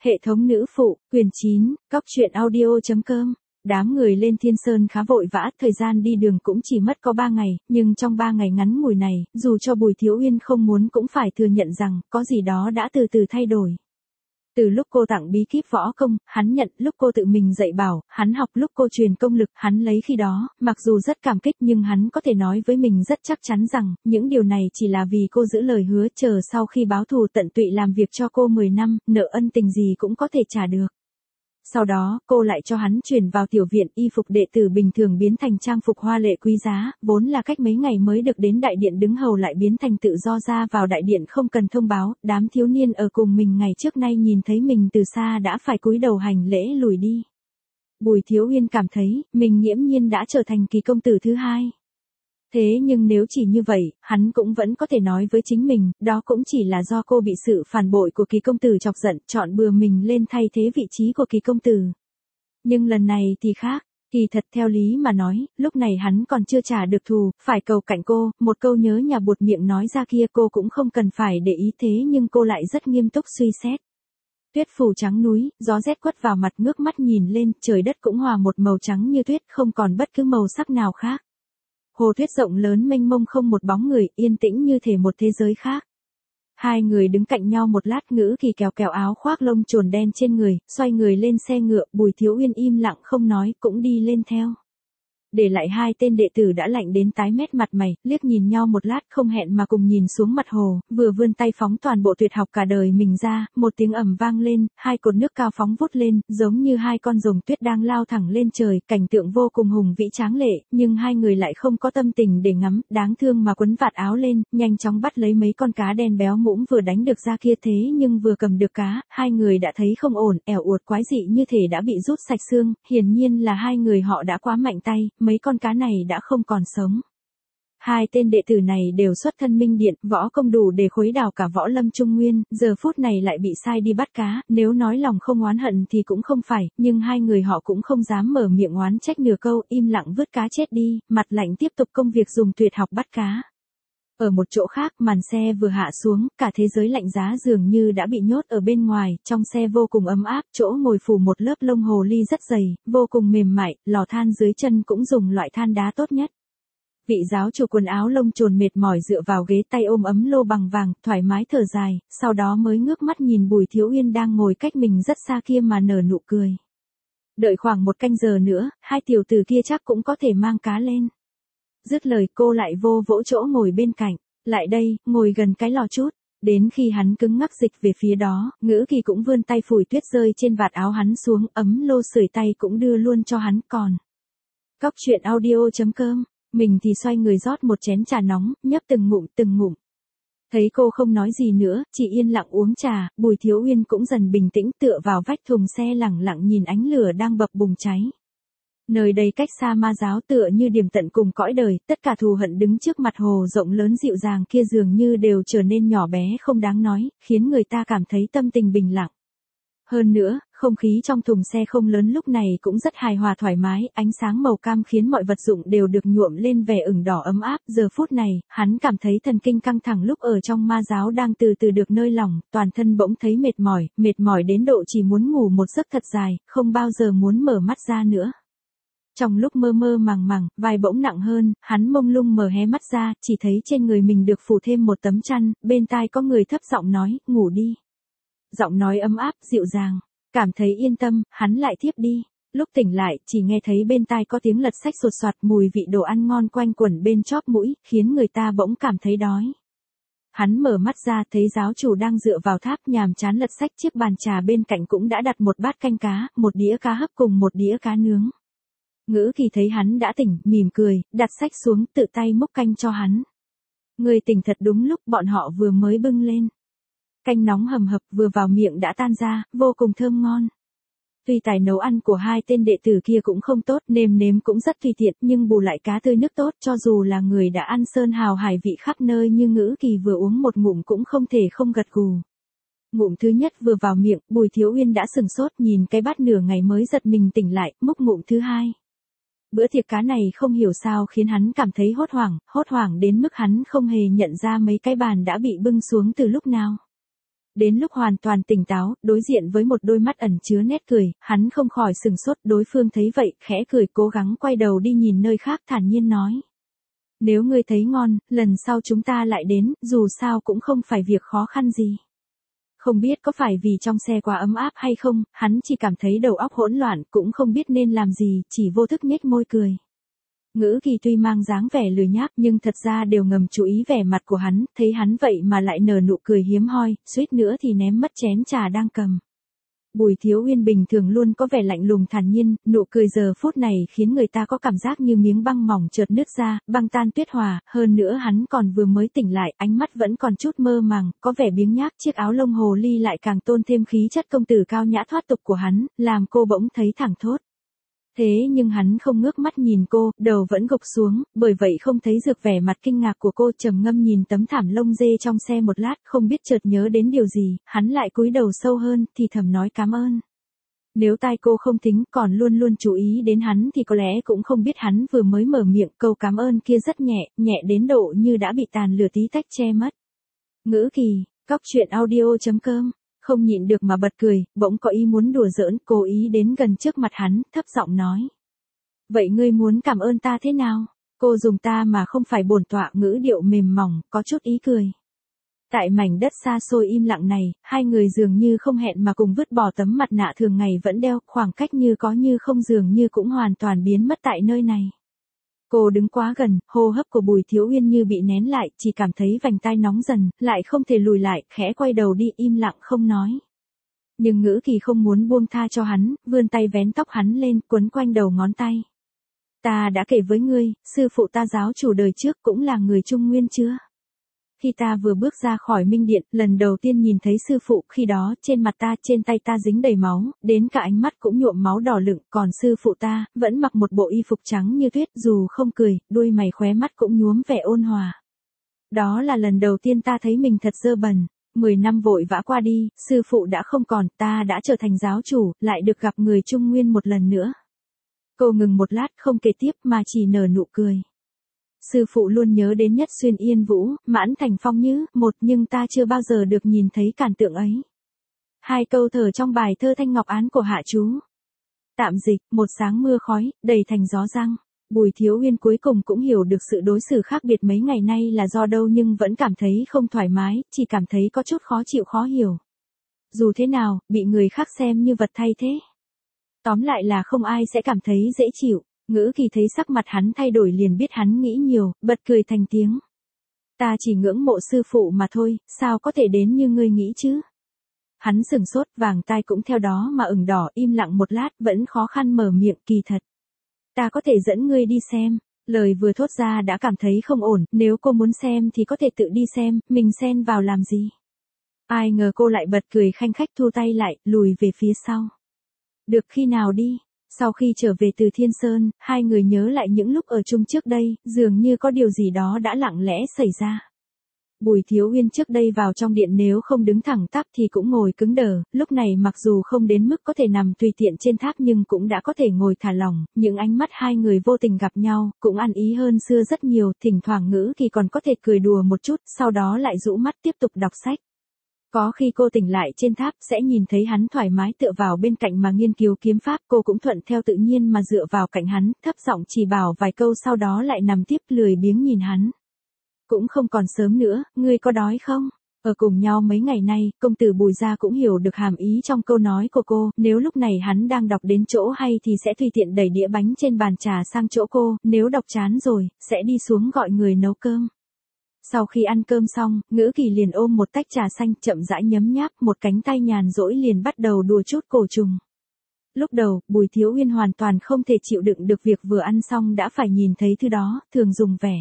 Hệ thống nữ phụ, quyển 9, Cóc truyện audio.com. Đám người lên Thiên Sơn khá vội vã, thời gian đi đường cũng chỉ mất có 3 ngày, nhưng trong 3 ngày ngắn ngủi này, dù cho Bùi Thiếu Uyên không muốn cũng phải thừa nhận rằng, có gì đó đã từ từ thay đổi. Từ lúc cô tặng bí kíp võ công, hắn nhận, lúc cô tự mình dạy bảo, hắn học, lúc cô truyền công lực, hắn lấy khi đó, mặc dù rất cảm kích nhưng hắn có thể nói với mình rất chắc chắn rằng, những điều này chỉ là vì cô giữ lời hứa, chờ sau khi báo thù tận tụy làm việc cho cô 10 năm, nợ ân tình gì cũng có thể trả được. Sau đó, cô lại cho hắn chuyển vào tiểu viện, y phục đệ tử bình thường biến thành trang phục hoa lệ quý giá, vốn là cách mấy ngày mới được đến đại điện đứng hầu lại biến thành tự do ra vào đại điện không cần thông báo, đám thiếu niên ở cùng mình ngày trước nay nhìn thấy mình từ xa đã phải cúi đầu hành lễ lùi đi. Bùi Thiếu Uyên cảm thấy, mình nghiễm nhiên đã trở thành kỳ công tử thứ hai. Thế nhưng nếu chỉ như vậy, hắn cũng vẫn có thể nói với chính mình, đó cũng chỉ là do cô bị sự phản bội của kỳ công tử chọc giận, chọn bừa mình lên thay thế vị trí của kỳ công tử. Nhưng lần này thì khác, thì thật theo lý mà nói, lúc này hắn còn chưa trả được thù, phải cầu cạnh cô, một câu nhớ nhà buột miệng nói ra kia cô cũng không cần phải để ý thế nhưng cô lại rất nghiêm túc suy xét. Tuyết phủ trắng núi, gió rét quất vào mặt ngước mắt nhìn lên, trời đất cũng hòa một màu trắng như tuyết, không còn bất cứ màu sắc nào khác. Hồ tuyết rộng lớn mênh mông không một bóng người, yên tĩnh như thể một thế giới khác. Hai người đứng cạnh nhau một lát, Ngữ Kỳ kéo kéo áo khoác lông trồn đen trên người, xoay người lên xe ngựa, Bùi Thiếu Uyên im lặng không nói, cũng đi lên theo. Để lại hai tên đệ tử đã lạnh đến tái mét mặt mày, liếc nhìn nhau một lát không hẹn mà cùng nhìn xuống mặt hồ, vừa vươn tay phóng toàn bộ tuyệt học cả đời mình ra, một tiếng ầm vang lên, hai cột nước cao phóng vút lên, giống như hai con rồng tuyết đang lao thẳng lên trời, cảnh tượng vô cùng hùng vĩ tráng lệ, nhưng hai người lại không có tâm tình để ngắm, đáng thương mà quấn vạt áo lên, nhanh chóng bắt lấy mấy con cá đen béo mũm vừa đánh được ra kia thế nhưng vừa cầm được cá, hai người đã thấy không ổn, ẻo uột quái dị như thể đã bị rút sạch xương, hiển nhiên là hai người họ đã quá mạnh tay. Mấy con cá này đã không còn sống. Hai tên đệ tử này đều xuất thân Minh Điện, võ công đủ để khuấy đảo cả võ lâm Trung Nguyên, giờ phút này lại bị sai đi bắt cá, nếu nói lòng không oán hận thì cũng không phải, nhưng hai người họ cũng không dám mở miệng oán trách nửa câu, im lặng vứt cá chết đi, mặt lạnh tiếp tục công việc dùng tuyệt học bắt cá. Ở một chỗ khác, màn xe vừa hạ xuống, cả thế giới lạnh giá dường như đã bị nhốt ở bên ngoài, trong xe vô cùng ấm áp, chỗ ngồi phủ một lớp lông hồ ly rất dày, vô cùng mềm mại, lò than dưới chân cũng dùng loại than đá tốt nhất. Vị giáo chủ quần áo lông trồn mệt mỏi dựa vào ghế, tay ôm ấm lô bằng vàng, thoải mái thở dài, sau đó mới ngước mắt nhìn Bùi Thiếu Uyên đang ngồi cách mình rất xa kia mà nở nụ cười. Đợi khoảng 1 canh giờ nữa, hai tiểu tử kia chắc cũng có thể mang cá lên. Dứt lời cô lại vô vỗ chỗ ngồi bên cạnh, lại đây, ngồi gần cái lò chút. Đến khi hắn cứng ngắc dịch về phía đó, Ngữ Kỳ cũng vươn tay phủi tuyết rơi trên vạt áo hắn xuống, ấm lô sưởi tay cũng đưa luôn cho hắn còn. Cóc truyện audio.com, mình thì xoay người rót một chén trà nóng, nhấp từng ngụm. Thấy cô không nói gì nữa, chỉ yên lặng uống trà, Bùi Thiếu Uyên cũng dần bình tĩnh tựa vào vách thùng xe lẳng lặng nhìn ánh lửa đang bập bùng cháy. Nơi đây cách xa ma giáo tựa như điểm tận cùng cõi đời, tất cả thù hận đứng trước mặt hồ rộng lớn dịu dàng kia dường như đều trở nên nhỏ bé không đáng nói, khiến người ta cảm thấy tâm tình bình lặng. Hơn nữa, không khí trong thùng xe không lớn lúc này cũng rất hài hòa thoải mái, ánh sáng màu cam khiến mọi vật dụng đều được nhuộm lên vẻ ửng đỏ ấm áp. Giờ phút này, hắn cảm thấy thần kinh căng thẳng lúc ở trong ma giáo đang từ từ được nơi lỏng, toàn thân bỗng thấy mệt mỏi đến độ chỉ muốn ngủ một giấc thật dài, không bao giờ muốn mở mắt ra nữa. Trong lúc mơ mơ màng, vai bỗng nặng hơn, hắn mông lung mở hé mắt ra, chỉ thấy trên người mình được phủ thêm một tấm chăn, bên tai có người thấp giọng nói, ngủ đi. Giọng nói ấm áp, dịu dàng, cảm thấy yên tâm, hắn lại thiếp đi. Lúc tỉnh lại, chỉ nghe thấy bên tai có tiếng lật sách sột soạt, mùi vị đồ ăn ngon quanh quẩn bên chóp mũi, khiến người ta bỗng cảm thấy đói. Hắn mở mắt ra thấy giáo chủ đang dựa vào tháp nhàm chán lật sách, chiếc bàn trà bên cạnh cũng đã đặt một bát canh cá, một đĩa cá hấp cùng một đĩa cá nướng. Ngữ Kỳ thấy hắn đã tỉnh, mỉm cười, đặt sách xuống, tự tay múc canh cho hắn. Người tỉnh thật đúng lúc, bọn họ vừa mới bưng lên. Canh nóng hầm hập vừa vào miệng đã tan ra, vô cùng thơm ngon. Tuy tài nấu ăn của hai tên đệ tử kia cũng không tốt, nêm nếm cũng rất tùy tiện, nhưng bù lại cá tươi nước tốt, cho dù là người đã ăn sơn hào hải vị khắp nơi như Ngữ Kỳ vừa uống một ngụm cũng không thể không gật gù. Ngụm thứ nhất vừa vào miệng, Bùi Thiếu Uyên đã sừng sốt nhìn cái bát nửa ngày mới giật mình tỉnh lại, múc ngụm thứ hai. Bữa tiệc cá này không hiểu sao khiến hắn cảm thấy hốt hoảng đến mức hắn không hề nhận ra mấy cái bàn đã bị bưng xuống từ lúc nào. Đến lúc hoàn toàn tỉnh táo, đối diện với một đôi mắt ẩn chứa nét cười, hắn không khỏi sừng sốt, đối phương thấy vậy, khẽ cười cố gắng quay đầu đi nhìn nơi khác thản nhiên nói. Nếu ngươi thấy ngon, lần sau chúng ta lại đến, dù sao cũng không phải việc khó khăn gì. Không biết có phải vì trong xe quá ấm áp hay không, hắn chỉ cảm thấy đầu óc hỗn loạn, cũng không biết nên làm gì, chỉ vô thức nhếch môi cười. Ngữ Kỳ tuy mang dáng vẻ lười nhác nhưng thật ra đều ngầm chú ý vẻ mặt của hắn, thấy hắn vậy mà lại nở nụ cười hiếm hoi, suýt nữa thì ném mất chén trà đang cầm. Bùi Thiếu Uyên bình thường luôn có vẻ lạnh lùng thản nhiên, nụ cười giờ phút này khiến người ta có cảm giác như miếng băng mỏng chợt nứt ra, băng tan tuyết hòa, hơn nữa hắn còn vừa mới tỉnh lại, ánh mắt vẫn còn chút mơ màng, có vẻ biếng nhác, chiếc áo lông hồ ly lại càng tôn thêm khí chất công tử cao nhã thoát tục của hắn, làm cô bỗng thấy thẳng thốt. Thế nhưng hắn không ngước mắt nhìn cô, đầu vẫn gục xuống, bởi vậy không thấy được vẻ mặt kinh ngạc của cô, trầm ngâm nhìn tấm thảm lông dê trong xe một lát, không biết chợt nhớ đến điều gì, hắn lại cúi đầu sâu hơn, thì thầm nói cảm ơn. Nếu tai cô không thính, còn luôn luôn chú ý đến hắn thì có lẽ cũng không biết hắn vừa mới mở miệng câu cảm ơn kia rất nhẹ, nhẹ đến độ như đã bị tàn lửa tí tách che mất. Ngữ Kỳ, cóc truyện audio.com. Không nhịn được mà bật cười, bỗng có ý muốn đùa giỡn, cố ý đến gần trước mặt hắn, thấp giọng nói. Vậy ngươi muốn cảm ơn ta thế nào? Cô dùng ta mà không phải bổn tọa, ngữ điệu mềm mỏng, có chút ý cười. Tại mảnh đất xa xôi im lặng này, hai người dường như không hẹn mà cùng vứt bỏ tấm mặt nạ thường ngày vẫn đeo, khoảng cách như có như không dường như cũng hoàn toàn biến mất tại nơi này. Cô đứng quá gần, hô hấp của Bùi Thiếu Uyên như bị nén lại, chỉ cảm thấy vành tai nóng dần, lại không thể lùi lại, khẽ quay đầu đi im lặng không nói. Nhưng Ngữ Kỳ không muốn buông tha cho hắn, vươn tay vén tóc hắn lên, quấn quanh đầu ngón tay. Ta đã kể với ngươi, sư phụ ta giáo chủ đời trước cũng là người Trung Nguyên chưa? Khi ta vừa bước ra khỏi Minh Điện, lần đầu tiên nhìn thấy sư phụ, khi đó, trên mặt ta, trên tay ta dính đầy máu, đến cả ánh mắt cũng nhuộm máu đỏ lựng, còn sư phụ ta, vẫn mặc một bộ y phục trắng như tuyết, dù không cười, đuôi mày khóe mắt cũng nhuốm vẻ ôn hòa. Đó là lần đầu tiên ta thấy mình thật dơ bẩn. 10 năm vội vã qua đi, sư phụ đã không còn, ta đã trở thành giáo chủ, lại được gặp người Trung Nguyên một lần nữa. Cô ngừng một lát không kể tiếp mà chỉ nở nụ cười. Sư phụ luôn nhớ đến Nhất Xuyên Yên Vũ, Mãn Thành Phong Nhứ, một nhưng ta chưa bao giờ được nhìn thấy cản tượng ấy. Hai câu thở trong bài thơ Thanh Ngọc Án của Hạ Chú. Tạm dịch, một sáng mưa khói, đầy thành gió răng. Bùi Thiếu Uyên cuối cùng cũng hiểu được sự đối xử khác biệt mấy ngày nay là do đâu nhưng vẫn cảm thấy không thoải mái, chỉ cảm thấy có chút khó chịu khó hiểu. Dù thế nào, bị người khác xem như vật thay thế. Tóm lại là không ai sẽ cảm thấy dễ chịu. Ngữ Kỳ thấy sắc mặt hắn thay đổi liền biết hắn nghĩ nhiều, bật cười thành tiếng. Ta chỉ ngưỡng mộ sư phụ mà thôi, sao có thể đến như ngươi nghĩ chứ? Hắn sừng sốt, vàng tai cũng theo đó mà ửng đỏ, im lặng một lát, vẫn khó khăn mở miệng, kỳ thật. Ta có thể dẫn ngươi đi xem. Lời vừa thốt ra đã cảm thấy không ổn, nếu cô muốn xem thì có thể tự đi xem, mình xen vào làm gì? Ai ngờ cô lại bật cười khanh khách thu tay lại, lùi về phía sau. Được khi nào đi? Sau khi trở về từ Thiên Sơn, hai người nhớ lại những lúc ở chung trước đây, dường như có điều gì đó đã lặng lẽ xảy ra. Bùi Thiếu Uyên trước đây vào trong điện nếu không đứng thẳng tắp thì cũng ngồi cứng đờ, lúc này mặc dù không đến mức có thể nằm tùy tiện trên tháp nhưng cũng đã có thể ngồi thả lỏng, những ánh mắt hai người vô tình gặp nhau, cũng ăn ý hơn xưa rất nhiều, thỉnh thoảng Ngữ Kỳ còn có thể cười đùa một chút, sau đó lại rũ mắt tiếp tục đọc sách. Có khi cô tỉnh lại trên tháp sẽ nhìn thấy hắn thoải mái tựa vào bên cạnh mà nghiên cứu kiếm pháp, cô cũng thuận theo tự nhiên mà dựa vào cạnh hắn, thấp giọng chỉ bảo vài câu sau đó lại nằm tiếp lười biếng nhìn hắn. Cũng không còn sớm nữa, ngươi có đói không? Ở cùng nhau mấy ngày nay, công tử Bùi gia cũng hiểu được hàm ý trong câu nói của cô, nếu lúc này hắn đang đọc đến chỗ hay thì sẽ tùy tiện đẩy đĩa bánh trên bàn trà sang chỗ cô, nếu đọc chán rồi, sẽ đi xuống gọi người nấu cơm. Sau khi ăn cơm xong, Ngữ Kỳ liền ôm một tách trà xanh chậm rãi nhấm nháp, một cánh tay nhàn rỗi liền bắt đầu đùa chút cổ trùng. Lúc đầu, Bùi Thiếu Uyên hoàn toàn không thể chịu đựng được việc vừa ăn xong đã phải nhìn thấy thứ đó, thường dùng vẻ.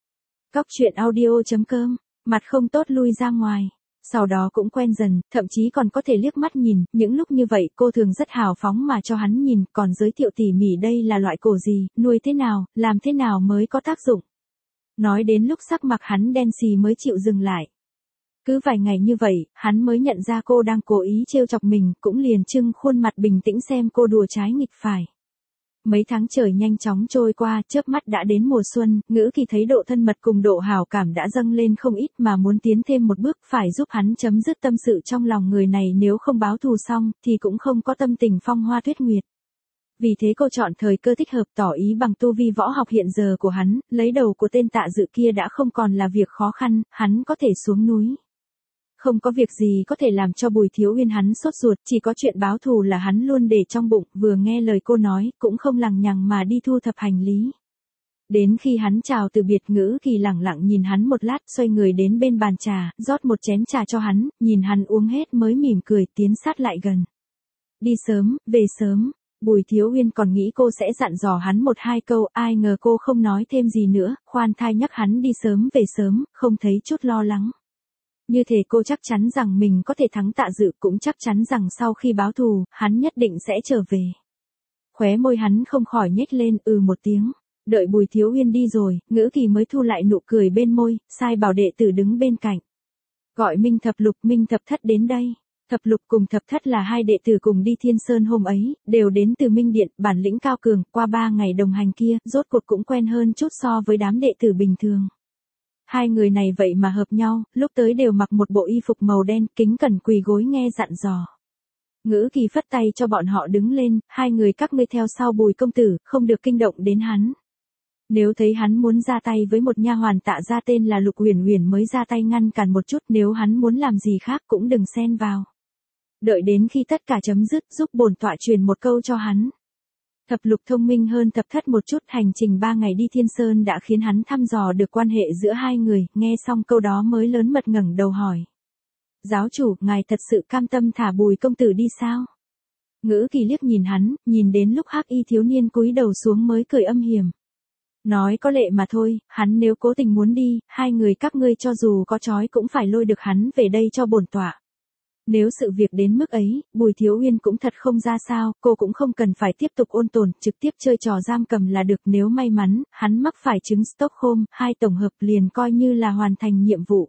Cóc truyện audio.com, mặt không tốt lui ra ngoài. Sau đó cũng quen dần, thậm chí còn có thể liếc mắt nhìn, những lúc như vậy cô thường rất hào phóng mà cho hắn nhìn, còn giới thiệu tỉ mỉ đây là loại cổ gì, nuôi thế nào, làm thế nào mới có tác dụng. Nói đến lúc sắc mặt hắn đen xì mới chịu dừng lại. Cứ vài ngày như vậy, hắn mới nhận ra cô đang cố ý trêu chọc mình, cũng liền trưng khuôn mặt bình tĩnh xem cô đùa trái nghịch phải. Mấy tháng trời nhanh chóng trôi qua, chớp mắt đã đến mùa xuân, Ngữ Kỳ thấy độ thân mật cùng độ hảo cảm đã dâng lên không ít mà muốn tiến thêm một bước, phải giúp hắn chấm dứt tâm sự trong lòng người này, nếu không báo thù xong, thì cũng không có tâm tình phong hoa tuyết nguyệt. Vì thế cô chọn thời cơ thích hợp, tỏ ý bằng tu vi võ học hiện giờ của hắn, lấy đầu của tên Tạ Dự kia đã không còn là việc khó khăn, hắn có thể xuống núi. Không có việc gì có thể làm cho Bùi Thiếu Uyên hắn sốt ruột, chỉ có chuyện báo thù là hắn luôn để trong bụng, vừa nghe lời cô nói, cũng không lằng nhằng mà đi thu thập hành lý. Đến khi hắn chào từ biệt, Ngữ Kỳ lẳng lặng nhìn hắn một lát, xoay người đến bên bàn trà, rót một chén trà cho hắn, nhìn hắn uống hết mới mỉm cười tiến sát lại gần. Đi sớm, về sớm. Bùi Thiếu Uyên còn nghĩ cô sẽ dặn dò hắn một hai câu, ai ngờ cô không nói thêm gì nữa, khoan thai nhắc hắn đi sớm về sớm, không thấy chút lo lắng. Như thể cô chắc chắn rằng mình có thể thắng Tạ Dự, cũng chắc chắn rằng sau khi báo thù, hắn nhất định sẽ trở về. Khóe môi hắn không khỏi nhếch lên, một tiếng. Đợi Bùi Thiếu Uyên đi rồi, Ngữ Kỳ mới thu lại nụ cười bên môi, sai bảo đệ tử đứng bên cạnh. Gọi Minh Thập Lục, Minh Thập Thất đến đây. Thập Lục cùng Thập Thất là hai đệ tử cùng đi Thiên Sơn hôm ấy, đều đến từ Minh Điện, bản lĩnh cao cường, qua 3 ngày đồng hành kia, rốt cuộc cũng quen hơn chút so với đám đệ tử bình thường. Hai người này vậy mà hợp nhau, lúc tới đều mặc một bộ y phục màu đen, kính cẩn quỳ gối nghe dặn dò. Ngữ Kỳ phất tay cho bọn họ đứng lên, hai người các ngươi theo sau Bùi công tử, không được kinh động đến hắn. Nếu thấy hắn muốn ra tay với một nha hoàn Tạ gia tên là Lục Uyển Uyển mới ra tay ngăn cản một chút, nếu hắn muốn làm gì khác cũng đừng xen vào. Đợi đến khi tất cả chấm dứt, giúp bổn tọa truyền một câu cho hắn. Thập Lục thông minh hơn Thập Thất một chút, hành trình 3 ngày đi Thiên Sơn đã khiến hắn thăm dò được quan hệ giữa hai người, nghe xong câu đó mới lớn mật ngẩng đầu hỏi. Giáo chủ, ngài thật sự cam tâm thả Bùi công tử đi sao? Ngữ Kỳ liếc nhìn hắn, nhìn đến lúc Hắc Y thiếu niên cúi đầu xuống mới cười âm hiểm. Nói có lệ mà thôi, hắn nếu cố tình muốn đi, hai người các ngươi cho dù có trói cũng phải lôi được hắn về đây cho bổn tọa. Nếu sự việc đến mức ấy, Bùi Thiếu Uyên cũng thật không ra sao, cô cũng không cần phải tiếp tục ôn tồn, trực tiếp chơi trò giam cầm là được. Nếu may mắn, hắn mắc phải chứng Stockholm, 2 tổng hợp liền coi như là hoàn thành nhiệm vụ.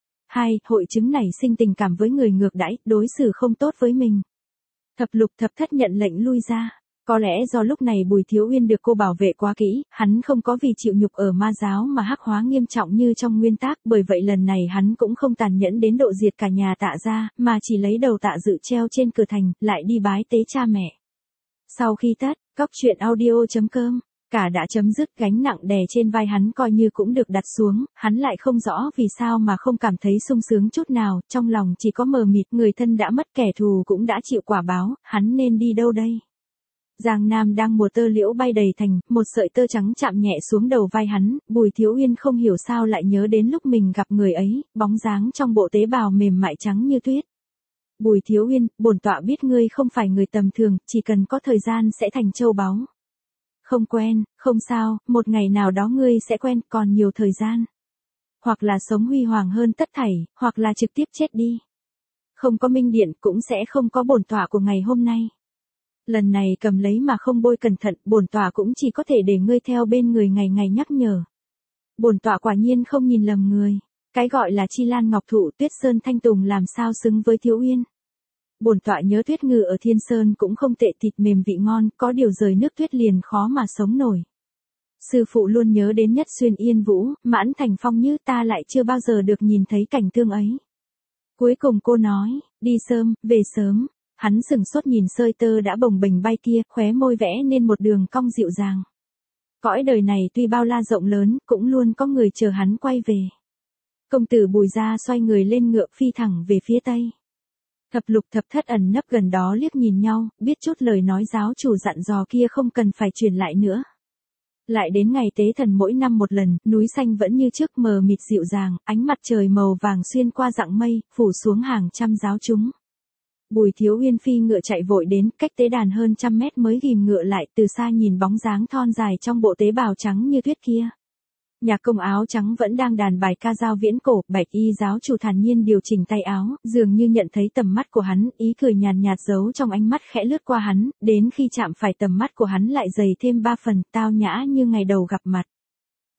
2. Hội chứng nảy sinh tình cảm với người ngược đãi, đối xử không tốt với mình. Thập Lục Thập Thất nhận lệnh lui ra. Có lẽ do lúc này Bùi Thiếu Uyên được cô bảo vệ quá kỹ, hắn không có vì chịu nhục ở ma giáo mà hắc hóa nghiêm trọng như trong nguyên tác, bởi vậy lần này hắn cũng không tàn nhẫn đến độ diệt cả nhà Tạ gia, mà chỉ lấy đầu Tạ Dự treo trên cửa thành, lại đi bái tế cha mẹ. Sau khi tất, cóc truyện audio.com, cả đã chấm dứt, gánh nặng đè trên vai hắn coi như cũng được đặt xuống, hắn lại không rõ vì sao mà không cảm thấy sung sướng chút nào, trong lòng chỉ có mờ mịt, người thân đã mất, kẻ thù cũng đã chịu quả báo, hắn nên đi đâu đây? Giang Nam đang mùa tơ liễu bay đầy thành, một sợi tơ trắng chạm nhẹ xuống đầu vai hắn, Bùi Thiếu Uyên không hiểu sao lại nhớ đến lúc mình gặp người ấy, bóng dáng trong bộ tế bào mềm mại trắng như tuyết. Bùi Thiếu Uyên, bổn tọa biết ngươi không phải người tầm thường, chỉ cần có thời gian sẽ thành châu báu. Không quen, không sao, một ngày nào đó ngươi sẽ quen, còn nhiều thời gian. Hoặc là sống huy hoàng hơn tất thảy, hoặc là trực tiếp chết đi. Không có Minh Điện cũng sẽ không có bổn tọa của ngày hôm nay. Lần này cầm lấy mà không bôi cẩn thận, bổn tọa cũng chỉ có thể để ngươi theo bên người ngày ngày nhắc nhở. Bổn tọa quả nhiên không nhìn lầm người. Cái gọi là chi lan ngọc thụ, tuyết sơn thanh tùng làm sao xứng với Thiếu Uyên. Bổn tọa nhớ tuyết ngư ở Thiên Sơn cũng không tệ, thịt mềm vị ngon, có điều rời nước tuyết liền khó mà sống nổi. Sư phụ luôn nhớ đến Nhất Xuyên Yên Vũ, Mãn Thành Phong, như ta lại chưa bao giờ được nhìn thấy cảnh tương ấy. Cuối cùng cô nói, đi sớm, về sớm. Hắn sừng sốt nhìn sợi tơ đã bồng bềnh bay kia, khóe môi vẽ nên một đường cong dịu dàng. Cõi đời này tuy bao la rộng lớn, cũng luôn có người chờ hắn quay về. Công tử Bùi gia xoay người lên ngựa phi thẳng về phía tây. Thập Lục Thập Thất ẩn nấp gần đó liếc nhìn nhau, biết chút lời nói giáo chủ dặn dò kia không cần phải truyền lại nữa. Lại đến ngày tế thần mỗi năm một lần, núi xanh vẫn như trước mờ mịt dịu dàng, ánh mặt trời màu vàng xuyên qua dặng mây, phủ xuống hàng trăm giáo chúng. Bùi Thiếu Uyên phi ngựa chạy vội đến, cách tế đàn hơn 100 mét mới ghim ngựa lại, từ xa nhìn bóng dáng thon dài trong bộ tế bào trắng như tuyết kia. Nhạc công áo trắng vẫn đang đàn bài ca dao viễn cổ, Bạch Y giáo chủ thản nhiên điều chỉnh tay áo, dường như nhận thấy tầm mắt của hắn, ý cười nhàn nhạt giấu trong ánh mắt khẽ lướt qua hắn, đến khi chạm phải tầm mắt của hắn lại dày thêm 3 phần, tao nhã như ngày đầu gặp mặt.